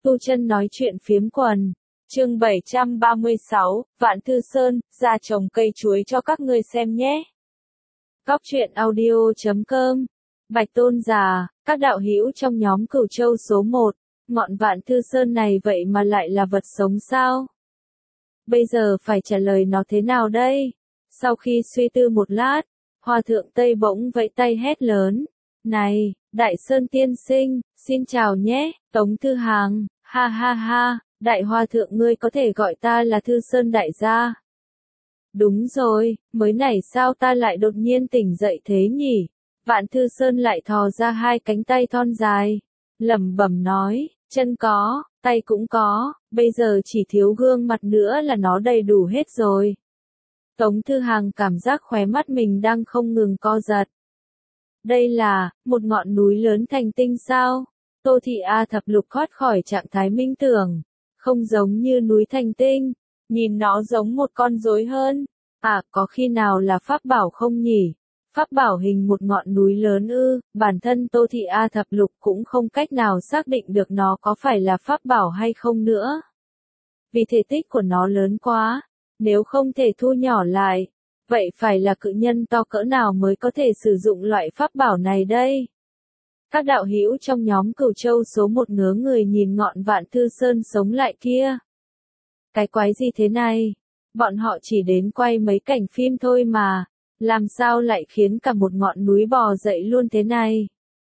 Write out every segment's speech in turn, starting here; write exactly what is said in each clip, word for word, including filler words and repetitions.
Tu Chân nói chuyện phiếm quần. Chương bảy trăm ba mươi sáu, Vạn Thư Sơn, ra trồng cây chuối cho các ngươi xem nhé. Góc truyện audio chấm com. Bạch Tôn già, các đạo hữu trong nhóm Cửu Châu số một, ngọn Vạn Thư Sơn này vậy mà lại là vật sống sao? Bây giờ phải trả lời nó thế nào đây? Sau khi suy tư một lát, Hòa thượng Tây bỗng vẫy tay hét lớn. Này, Đại Sơn tiên sinh, xin chào nhé, Tống Thư Hàng, ha ha ha, Đại Hòa thượng ngươi có thể gọi ta là Thư Sơn đại gia. Đúng rồi, mới này sao ta lại đột nhiên tỉnh dậy thế nhỉ? Vạn Thư Sơn lại thò ra hai cánh tay thon dài, lẩm bẩm nói, chân có, tay cũng có, bây giờ chỉ thiếu gương mặt nữa là nó đầy đủ hết rồi. Tống Thư Hàng cảm giác khóe mắt mình đang không ngừng co giật. Đây là, một ngọn núi lớn thành tinh sao? Tô Thị A Thập Lục thoát khỏi trạng thái minh tưởng. Không giống như núi thành tinh, nhìn nó giống một con rối hơn. À, có khi nào là pháp bảo không nhỉ? Pháp bảo hình một ngọn núi lớn ư? Bản thân Tô Thị A Thập Lục cũng không cách nào xác định được nó có phải là pháp bảo hay không nữa. Vì thể tích của nó lớn quá, nếu không thể thu nhỏ lại, vậy phải là cự nhân to cỡ nào mới có thể sử dụng loại pháp bảo này đây? Các đạo hữu trong nhóm Cửu Châu số một ngớ người nhìn ngọn Vạn Thư Sơn sống lại kia. Cái quái gì thế này? Bọn họ chỉ đến quay mấy cảnh phim thôi mà, làm sao lại khiến cả một ngọn núi bò dậy luôn thế này?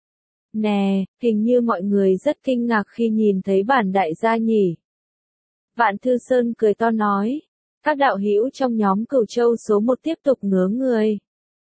Nè, hình như mọi người rất kinh ngạc khi nhìn thấy bản đại gia nhỉ? Vạn Thư Sơn cười to nói. Các đạo hữu trong nhóm Cửu Châu số một tiếp tục ngớ người.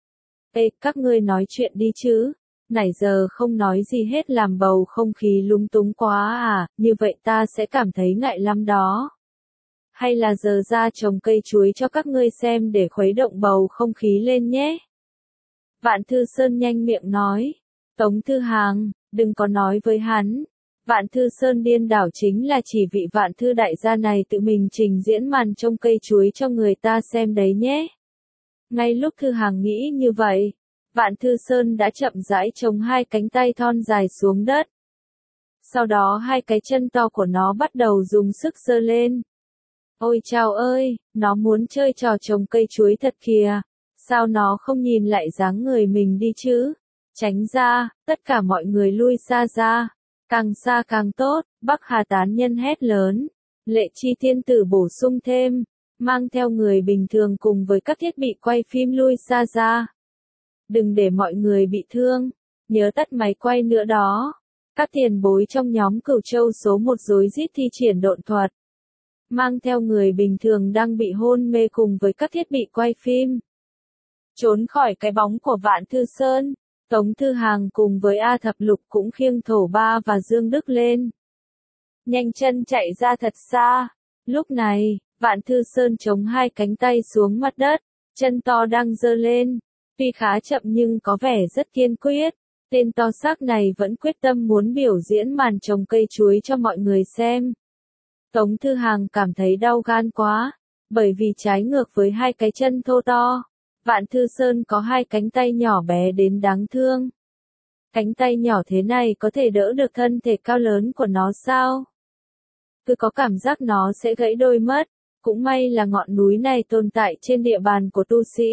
Ê, các ngươi nói chuyện đi chứ, nãy giờ không nói gì hết làm bầu không khí lung túng quá à, như vậy ta sẽ cảm thấy ngại lắm đó. Hay là giờ ra trồng cây chuối cho các ngươi xem để khuấy động bầu không khí lên nhé. Vạn Thư Sơn nhanh miệng nói. Tống Thư Hàng, đừng có nói với hắn. Vạn Thư Sơn điên đảo chính là chỉ vị Vạn Thư đại gia này tự mình trình diễn màn trông cây chuối cho người ta xem đấy nhé. Ngay lúc Thư Hàng nghĩ như vậy, Vạn Thư Sơn đã chậm rãi chống hai cánh tay thon dài xuống đất. Sau đó hai cái chân to của nó bắt đầu dùng sức giơ lên. Ôi chao ơi, nó muốn chơi trò trồng cây chuối thật kìa. Sao nó không nhìn lại dáng người mình đi chứ? Tránh ra, tất cả mọi người lui xa ra. Càng xa càng tốt, Bắc Hà tán nhân hét lớn. Lệ Chi Thiên Tử bổ sung thêm, mang theo người bình thường cùng với các thiết bị quay phim lui xa ra. Đừng để mọi người bị thương, nhớ tắt máy quay nữa đó. Các tiền bối trong nhóm Cửu Châu số một rối rít thi triển độn thuật. Mang theo người bình thường đang bị hôn mê cùng với các thiết bị quay phim. Trốn khỏi cái bóng của Vạn Thư Sơn. Tống Thư Hàng cùng với A Thập Lục cũng khiêng Thổ Ba và Dương Đức lên. Nhanh chân chạy ra thật xa. Lúc này, Vạn Thư Sơn chống hai cánh tay xuống mặt đất, chân to đang giơ lên. Tuy khá chậm nhưng có vẻ rất kiên quyết. Tên to xác này vẫn quyết tâm muốn biểu diễn màn trồng cây chuối cho mọi người xem. Tống Thư Hàng cảm thấy đau gan quá, bởi vì trái ngược với hai cái chân thô to. Vạn Thư Sơn có hai cánh tay nhỏ bé đến đáng thương. Cánh tay nhỏ thế này có thể đỡ được thân thể cao lớn của nó sao? Cứ có cảm giác nó sẽ gãy đôi mất. Cũng may là ngọn núi này tồn tại trên địa bàn của tu sĩ.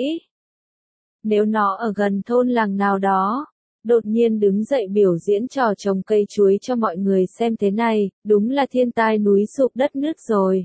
Nếu nó ở gần thôn làng nào đó, đột nhiên đứng dậy biểu diễn trò trồng cây chuối cho mọi người xem thế này, đúng là thiên tai núi sụp đất nứt rồi.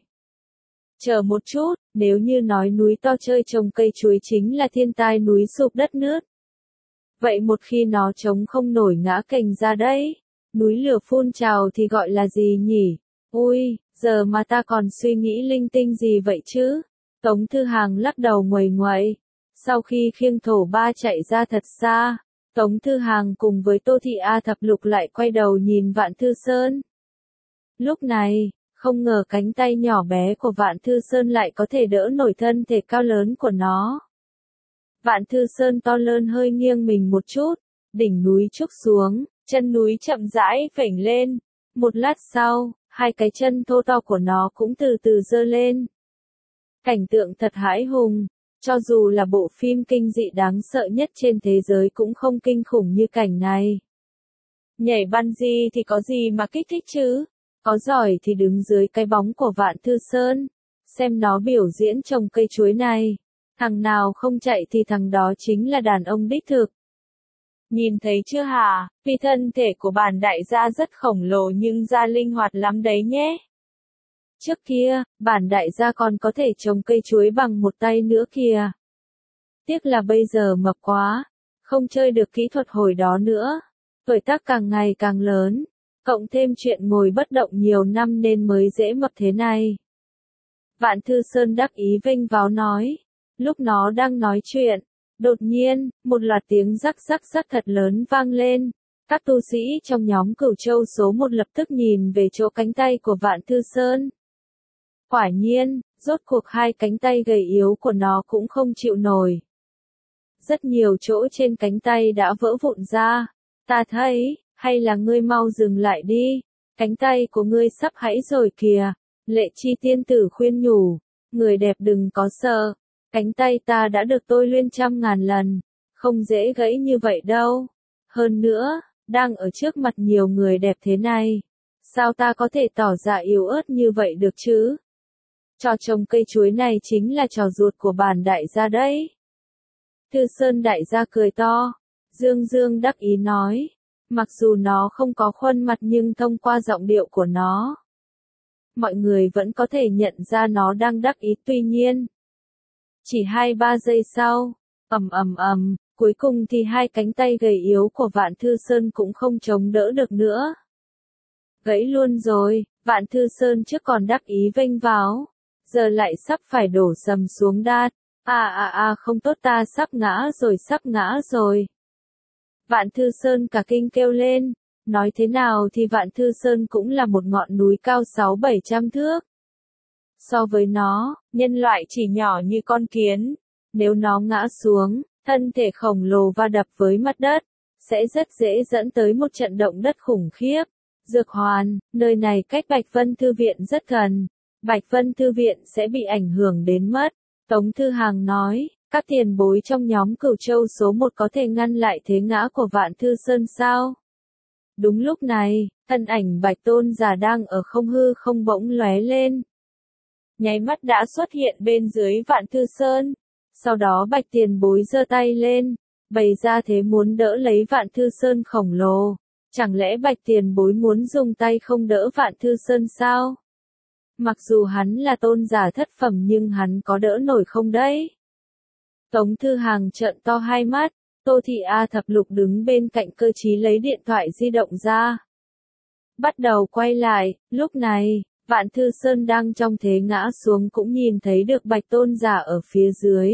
Chờ một chút, nếu như nói núi to chơi trồng cây chuối chính là thiên tai núi sụp đất nứt. Vậy một khi nó chống không nổi ngã cành ra đấy, núi lửa phun trào thì gọi là gì nhỉ? Ui, giờ mà ta còn suy nghĩ linh tinh gì vậy chứ? Tống Thư Hàng lắc đầu nguầy nguậy. Sau khi khiêng Thổ Ba chạy ra thật xa, Tống Thư Hàng cùng với Tô Thị A Thập Lục lại quay đầu nhìn Vạn Thư Sơn. Lúc này, không ngờ cánh tay nhỏ bé của Vạn Thư Sơn lại có thể đỡ nổi thân thể cao lớn của nó. Vạn Thư Sơn to lớn hơi nghiêng mình một chút, đỉnh núi trúc xuống, chân núi chậm rãi phềnh lên. Một lát sau, hai cái chân thô to của nó cũng từ từ giơ lên. Cảnh tượng thật hãi hùng, cho dù là bộ phim kinh dị đáng sợ nhất trên thế giới cũng không kinh khủng như cảnh này. Nhảy bungee thì có gì mà kích thích chứ? Có giỏi thì đứng dưới cái bóng của Vạn Thư Sơn, xem nó biểu diễn trồng cây chuối này. Thằng nào không chạy thì thằng đó chính là đàn ông đích thực. Nhìn thấy chưa hả, vì thân thể của bản đại gia rất khổng lồ nhưng da linh hoạt lắm đấy nhé. Trước kia, bản đại gia còn có thể trồng cây chuối bằng một tay nữa kìa. Tiếc là bây giờ mập quá, không chơi được kỹ thuật hồi đó nữa. Tuổi tác càng ngày càng lớn, cộng thêm chuyện ngồi bất động nhiều năm nên mới dễ mập thế này. Vạn Thư Sơn đắc ý vênh váo nói. Lúc nó đang nói chuyện, đột nhiên, một loạt tiếng rắc rắc rắc thật lớn vang lên. Các tu sĩ trong nhóm Cửu Châu số một lập tức nhìn về chỗ cánh tay của Vạn Thư Sơn. Quả nhiên, rốt cuộc hai cánh tay gầy yếu của nó cũng không chịu nổi. Rất nhiều chỗ trên cánh tay đã vỡ vụn ra. Ta thấy, hay là ngươi mau dừng lại đi, cánh tay của ngươi sắp hãy rồi kìa. Lệ Chi tiên tử khuyên nhủ, người đẹp đừng có sợ, cánh tay ta đã được tôi luyện trăm ngàn lần, không dễ gãy như vậy đâu. Hơn nữa, đang ở trước mặt nhiều người đẹp thế này, sao ta có thể tỏ ra yếu ớt như vậy được chứ? Trò trồng cây chuối này chính là trò ruột của bản đại gia đấy. Thư Sơn đại gia cười to, dương dương đắc ý nói, mặc dù nó không có khuôn mặt nhưng thông qua giọng điệu của nó, mọi người vẫn có thể nhận ra nó đang đắc ý. Tuy nhiên, chỉ hai ba giây sau, ầm ầm ầm, cuối cùng thì hai cánh tay gầy yếu của Vạn Thư Sơn cũng không chống đỡ được nữa. Gãy luôn rồi, Vạn Thư Sơn trước còn đắc ý vênh váo, giờ lại sắp phải đổ sầm xuống đát. À à à không tốt, ta sắp ngã rồi, sắp ngã rồi. Vạn Thư Sơn cả kinh kêu lên. Nói thế nào thì Vạn Thư Sơn cũng là một ngọn núi cao sáu bảy trăm thước. So với nó, nhân loại chỉ nhỏ như con kiến. Nếu nó ngã xuống, thân thể khổng lồ va đập với mặt đất, sẽ rất dễ dẫn tới một trận động đất khủng khiếp. Dược Hoàn, nơi này cách Bạch Vân Thư Viện rất gần. Bạch Vân Thư Viện sẽ bị ảnh hưởng đến mất. Tống Thư Hàng nói, các tiền bối trong nhóm Cửu Châu số một có thể ngăn lại thế ngã của Vạn Thư Sơn sao? Đúng lúc này, thân ảnh Bạch Tôn giả đang ở không hư không bỗng lóe lên. Nháy mắt đã xuất hiện bên dưới Vạn Thư Sơn. Sau đó Bạch tiền bối giơ tay lên, bày ra thế muốn đỡ lấy Vạn Thư Sơn khổng lồ. Chẳng lẽ Bạch tiền bối muốn dùng tay không đỡ Vạn Thư Sơn sao? Mặc dù hắn là tôn giả thất phẩm nhưng hắn có đỡ nổi không đấy? Tống Thư Hàng trợn to hai mắt. Tô Thị A Thập Lục đứng bên cạnh cơ trí lấy điện thoại di động ra. Bắt đầu quay lại, lúc này, Vạn Thư Sơn đang trong thế ngã xuống cũng nhìn thấy được Bạch Tôn giả ở phía dưới.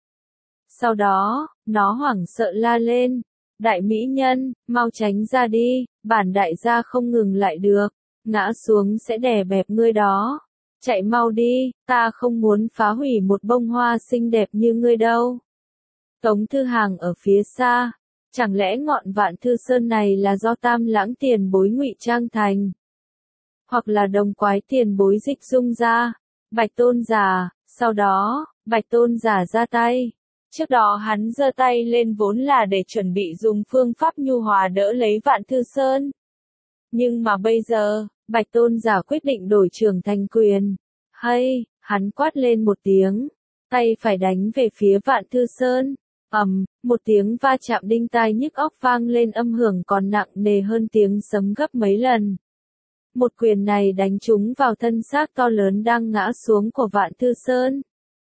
Sau đó, nó hoảng sợ la lên. Đại mỹ nhân, mau tránh ra đi, bản đại gia không ngừng lại được. Ngã xuống sẽ đè bẹp ngươi đó. Chạy mau đi, ta không muốn phá hủy một bông hoa xinh đẹp như ngươi đâu. Tống Thư Hàng ở phía xa, chẳng lẽ ngọn Vạn Thư Sơn này là do Tam Lãng tiền bối ngụy trang thành? Hoặc là Đồng Quái tiền bối dịch dung ra? Bạch Tôn giả, sau đó, Bạch Tôn giả ra tay. Trước đó hắn giơ tay lên vốn là để chuẩn bị dùng phương pháp nhu hòa đỡ lấy Vạn Thư Sơn. Nhưng mà bây giờ, Bạch Tôn giả quyết định đổi trường thành quyền. Hay, hắn quát lên một tiếng, tay phải đánh về phía Vạn Thư Sơn. Ầm, um, một tiếng va chạm đinh tai nhức óc vang lên, âm hưởng còn nặng nề hơn tiếng sấm gấp mấy lần. Một quyền này đánh trúng vào thân xác to lớn đang ngã xuống của Vạn Thư Sơn.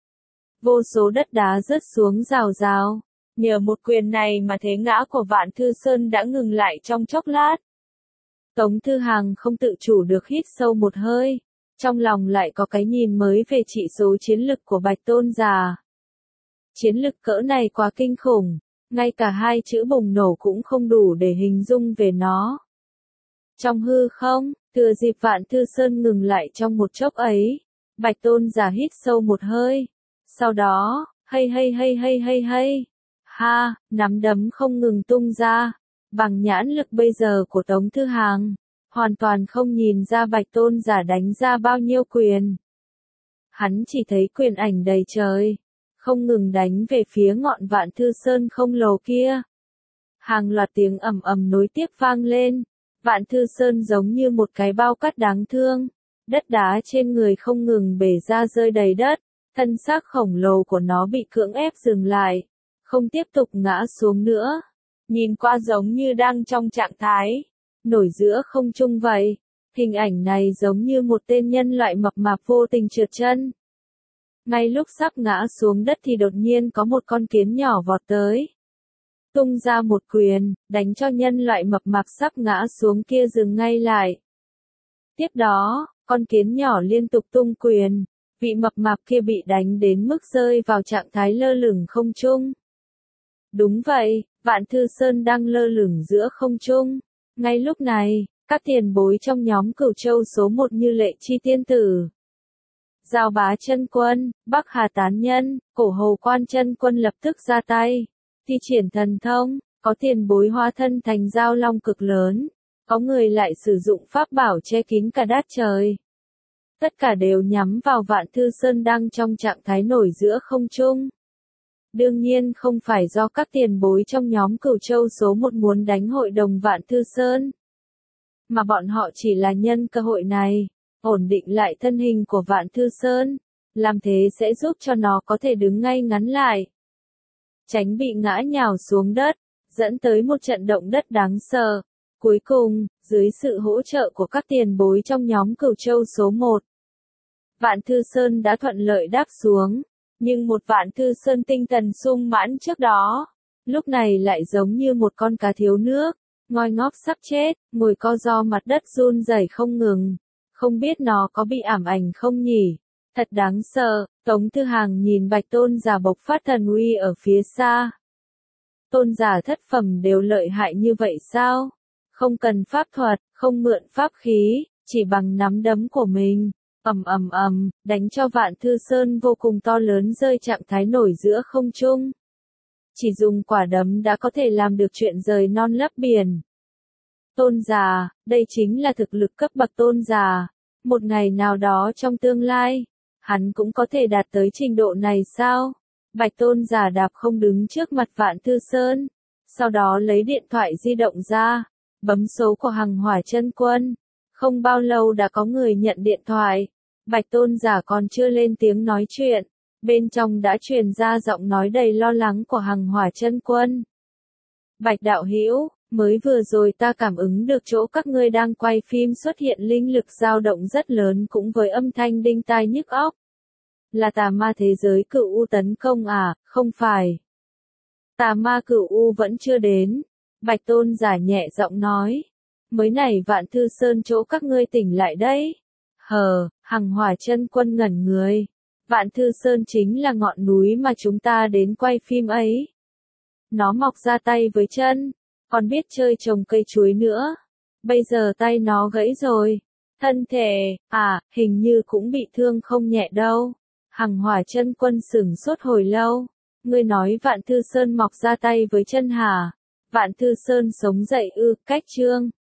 Vô số đất đá rớt xuống rào rào. Nhờ một quyền này mà thế ngã của Vạn Thư Sơn đã ngừng lại trong chốc lát. Tống Thư Hàng không tự chủ được hít sâu một hơi. Trong lòng lại có cái nhìn mới về chỉ số chiến lực của Bạch Tôn giả. Chiến lực cỡ này quá kinh khủng, ngay cả hai chữ bùng nổ cũng không đủ để hình dung về nó. Trong hư không, thừa dịp Vạn Thư Sơn ngừng lại trong một chốc ấy, Bạch Tôn giả hít sâu một hơi. Sau đó, hay hay hay hay hay hay, ha, nắm đấm không ngừng tung ra. Bằng nhãn lực bây giờ của Tống Thư Hàng, hoàn toàn không nhìn ra Bạch Tôn giả đánh ra bao nhiêu quyền. Hắn chỉ thấy quyền ảnh đầy trời, không ngừng đánh về phía ngọn Vạn Thư Sơn không lồ kia. Hàng loạt tiếng ầm ầm nối tiếp vang lên, Vạn Thư Sơn giống như một cái bao cát đáng thương. Đất đá trên người không ngừng bể ra rơi đầy đất. Thân xác khổng lồ của nó bị cưỡng ép dừng lại. Không tiếp tục ngã xuống nữa. Nhìn qua giống như đang trong trạng thái nổi giữa không trung vậy. Hình ảnh này giống như một tên nhân loại mập mạp vô tình trượt chân. Ngay lúc sắp ngã xuống đất thì đột nhiên có một con kiến nhỏ vọt tới. Tung ra một quyền, đánh cho nhân loại mập mạp sắp ngã xuống kia dừng ngay lại. Tiếp đó, con kiến nhỏ liên tục tung quyền, vị mập mạp kia bị đánh đến mức rơi vào trạng thái lơ lửng không trung. Đúng vậy, Vạn Thư Sơn đang lơ lửng giữa không trung. Ngay lúc này, các tiền bối trong nhóm Cửu Châu số một như Lệ Chi Tiên Tử, Giao Bá Chân Quân, Bắc Hà Tán Nhân, Cổ Hồ Quan Chân Quân lập tức ra tay. Thi triển thần thông, có tiền bối hóa thân thành giao long cực lớn, có người lại sử dụng pháp bảo che kín cả đất trời. Tất cả đều nhắm vào Vạn Thư Sơn đang trong trạng thái nổi giữa không trung. Đương nhiên không phải do các tiền bối trong nhóm Cửu Châu số một muốn đánh hội đồng Vạn Thư Sơn, mà bọn họ chỉ là nhân cơ hội này, ổn định lại thân hình của Vạn Thư Sơn, làm thế sẽ giúp cho nó có thể đứng ngay ngắn lại, tránh bị ngã nhào xuống đất, dẫn tới một trận động đất đáng sợ. Cuối cùng, dưới sự hỗ trợ của các tiền bối trong nhóm Cửu Châu số một, Vạn Thư Sơn đã thuận lợi đáp xuống, nhưng một Vạn Thư Sơn tinh thần sung mãn trước đó, lúc này lại giống như một con cá thiếu nước, ngoi ngóp sắp chết, ngồi co ro mặt đất run rẩy không ngừng, không biết nó có bị ảm ảnh không nhỉ? Thật đáng sợ. Tống Thư Hàng nhìn Bạch Tôn giả bộc phát thần uy ở phía xa. Tôn giả thất phẩm đều lợi hại như vậy sao? Không cần pháp thuật, không mượn pháp khí, chỉ bằng nắm đấm của mình, ầm ầm ầm, đánh cho Vạn Thư Sơn vô cùng to lớn rơi trạng thái nổi giữa không trung. Chỉ dùng quả đấm đã có thể làm được chuyện rời non lấp biển. Tôn giả, đây chính là thực lực cấp bậc tôn giả. Một ngày nào đó trong tương lai, hắn cũng có thể đạt tới trình độ này sao? Bạch Tôn giả đạp không đứng trước mặt Vạn Thư Sơn, sau đó lấy điện thoại di động ra, bấm số của Hằng Hỏa Chân Quân. Không bao lâu đã có người nhận điện thoại. Bạch Tôn giả còn chưa lên tiếng nói chuyện, bên trong đã truyền ra giọng nói đầy lo lắng của Hằng Hỏa Chân Quân. Bạch đạo hữu, mới vừa rồi ta cảm ứng được chỗ các ngươi đang quay phim xuất hiện linh lực dao động rất lớn cũng với âm thanh đinh tai nhức óc. Là tà ma thế giới Cửu U tấn công à? Không phải. Tà ma Cửu U vẫn chưa đến. Bạch Tôn giả nhẹ giọng nói. Mới này Vạn Thư Sơn chỗ các ngươi tỉnh lại đấy. Hờ, Hằng Hỏa Chân Quân ngẩn người. Vạn Thư Sơn chính là ngọn núi mà chúng ta đến quay phim ấy. Nó mọc ra tay với chân, còn biết chơi trồng cây chuối nữa. Bây giờ tay nó gãy rồi. Thân thể, à, hình như cũng bị thương không nhẹ đâu. Hằng Hỏa Chân Quân sửng sốt hồi lâu. Ngươi nói Vạn Thư Sơn mọc ra tay với chân hả? Vạn Thư Sơn sống dậy ư? Cách chương